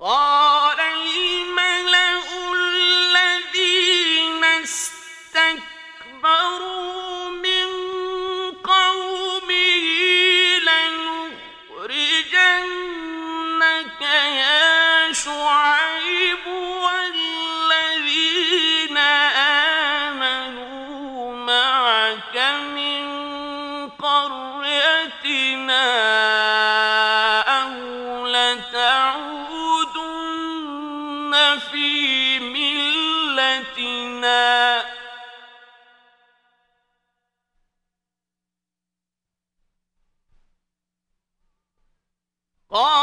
قال الملأ الذين استكبروا من قومه لنخرجنك يا شعيب والذين آمنوا معك من قريتنا أو لتعودن في ملتنا قال